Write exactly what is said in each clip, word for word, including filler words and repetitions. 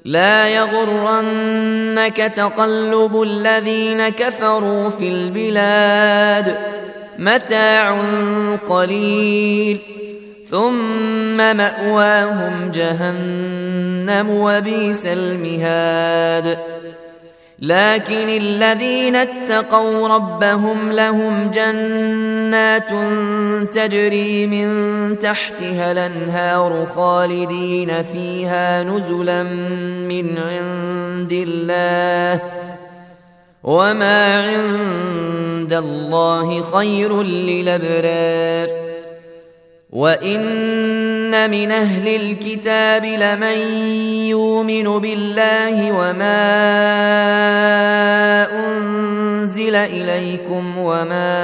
لا يغرنك تقلب الذين كفروا في البلاد متاع قليل ثم مأواهم جهنم وبئس المهاد لكن الذين اتقوا ربهم لهم جنات تجري من تحتها الأنهار خالدين فيها نزلا من عند الله وما عند الله خير للأبرار وإن من أهل الكتاب لمن يؤمن بالله وما أنزل إليكم وما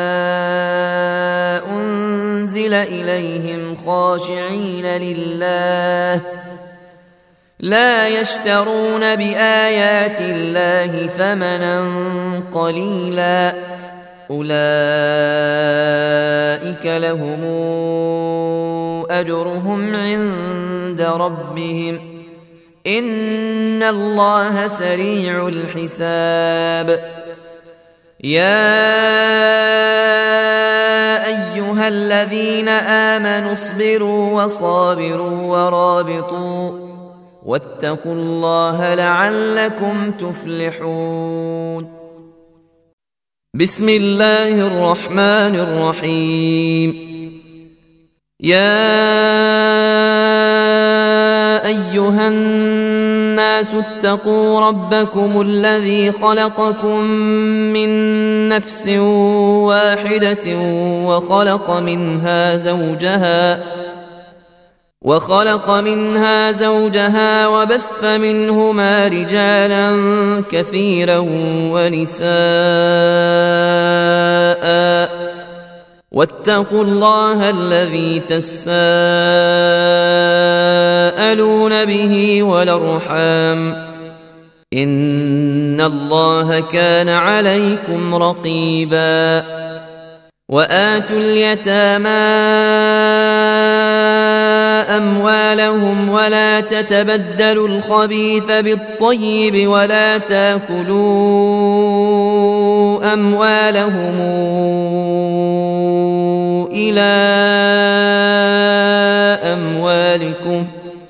أنزل إليهم خاشعين لله لا يشترون بآيات الله ثمنا قليلا أولئك لهم أجرهم عند ربهم إن الله سريع الحساب يا أيها الذين آمنوا اصبروا وصابروا ورابطوا واتقوا الله لعلكم تفلحون بسم الله الرحمن الرحيم يا أيها الناس اتقوا ربكم الذي خلقكم من نفس واحدة وخلق منها زوجها وخلق منها زوجها وبث منهما رجالا كثيرا ونساء واتقوا الله الذي تساءلون به والأرحام إن الله كان عليكم رقيبا وآتوا اليتامى أموالهم ولا تتبدلوا الخبيث بالطيب ولا تاكلوا أموالهم إلى أموالكم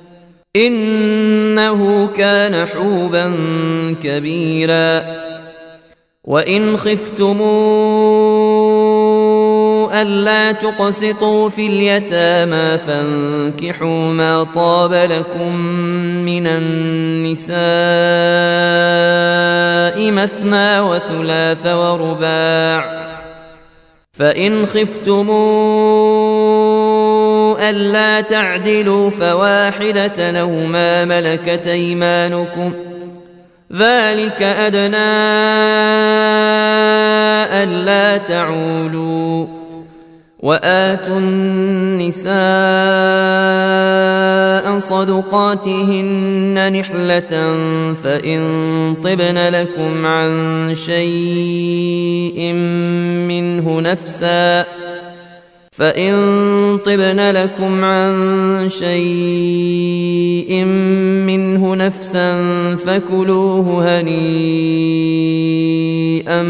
إنه كان حوبا كبيرا وإن خفتموا ألا تقسطوا في اليتامى فانكحوا ما طاب لكم من النساء مثنى وثلاث ورباع فإن خفتموا ألا تعدلوا فواحدة أو ما ملكت أيمانكم ذلك أدنى ألا تعولوا وآتوا النساء صدقاتهن نحلة فإن طبن لكم عن شيء منه نفسا فإن طبن لكم عن شيء منه نفسا فكلوه هنيئا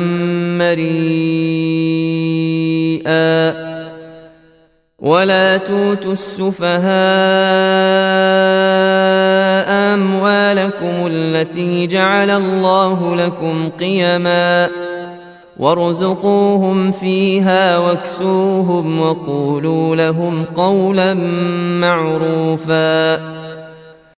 مريئا ولا توتوا السفهاء أموالكم التي جعل الله لكم قيما وارزقوهم فيها واكسوهم وقولوا لهم قولا معروفا